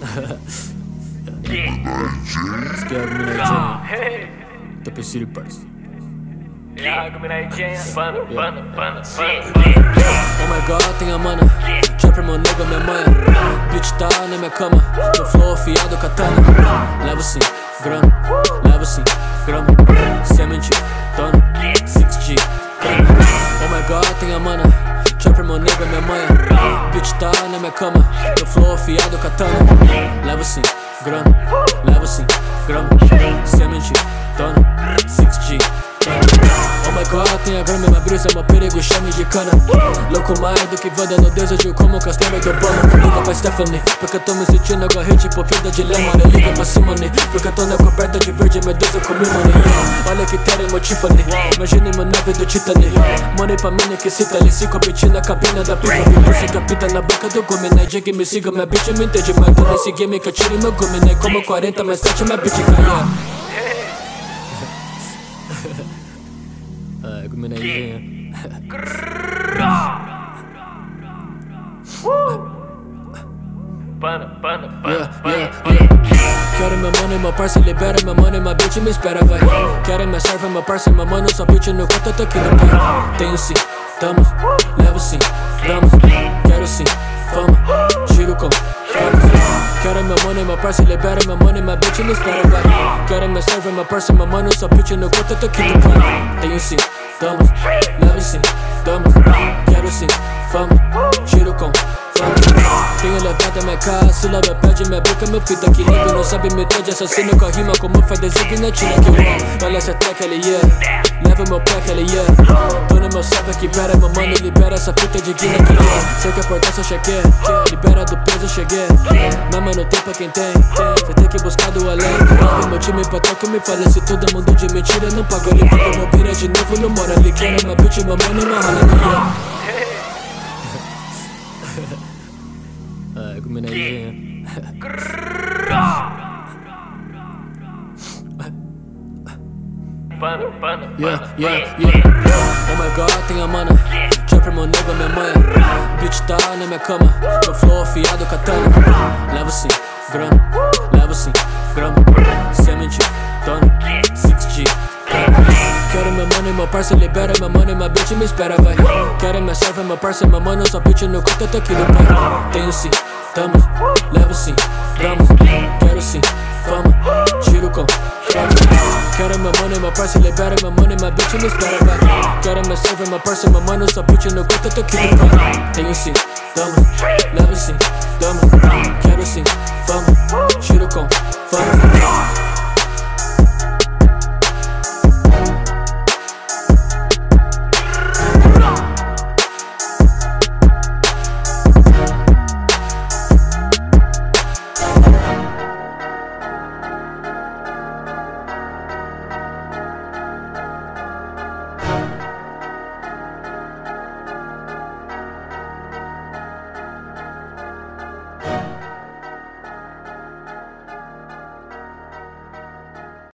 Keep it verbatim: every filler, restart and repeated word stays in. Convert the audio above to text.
Scared me like Jane. Top City Parts. Oh my god, tem a mana. Trapper, meu nega, minha manha. Bitch tá na minha cama. Meu flow afiado, katana. Leva sim, grana. Leva sim, grama. Semente, dona. six G, grana. Oh my god, tem a mana. Trapper, meu nega, minha manha. Bitch tá na minha cama. Meu flow afiado, katana. Leva sim, grana. Leva sim, grama. Semente, dona. six G, oh my god, tem a grama, minha brisa é uma perigo, chame de cana. Louco mais do que Wanda no desejo como o castelo do Obama. Liga pra Stephanie, porque eu tô me sentindo agarrei tipo vida de lema. Liga pra Simone, porque eu tô na coberta de verde, medusa comi money. Olha que terem meu Tiffany, imagine meu nave do Titanic. Money pra mim que cita ali, se competi na cabina da pica. Você capita na boca do gume, né? Diga me siga, minha bitch me entende. Mas tô nesse game que eu tiro meu gume, né? Como quarenta mais sete, minha bitch ganha. Ah, como é que é? Yeah, yeah, yeah. Quero meu mano e meu parça, libera meu mano e minha bitch me espera, vai. Quero minha serva, meu parça, meu mano, só bitch no quarto, eu tô aqui no pai. Tenho sim, tamo, levo sim, damos. Quero sim, fama, tiro com fama. Quero meu mano e meu parça, libera meu mano e minha bitch me espera, vai. Quero minha serva, meu parça, meu mano, só bitch no quarto, eu tô aqui no pai. Tenho sim, damos, levo sim, damos. Quero sim, fama, tiro com fama. Tenho levado a minha casa, sílaba pede minha boca, meu fita que ligo. Não sabe metade, assassino com a rima, como faz designa, tira que eu. Olha essa track, ele yeah. Leva meu pack, ele yeah. Tô no meu sabe que pera, meu mano, libera essa fita de guina que yeah. Sei que a importância eu cheguei, libera do peso, eu cheguei. Não, mas não tem pra quem tem, cê tem que buscar do além. Leve meu time pra troca, me fala se todo mundo de mentira. Não pago ali porque eu vou virar de novo, não mora ali. Quero minha bitch, meu mano, não rala yeah. Ah, como é que é? Yeah, yeah, yeah. Oh my god, tem a mana. Trapper, meu nega, minha manha. Bitch tá na minha cama. Meu flow afiado, katana. Leva sim, grana. Leva sim, grama. Semente, dona. six G, quero meu mano e meu parça, libera meu mano e minha bitch me espera, vai. Quero minha serva, meu parça, meu mano, só bitch no quarto, eu tô aqui no pai. Tenho sim, tamo, levo sim, damos. Quero sim, fama, tiro com fama. Quero meu mano e meu parça, libera meu mano e minha bitch me espera, vai. Quero minha serva, meu parça, meu mano, só bitch no quarto, eu tô aqui no pai. Tenho sim, tamo, levo sim, damos. Quero sim, fama, tiro com fama.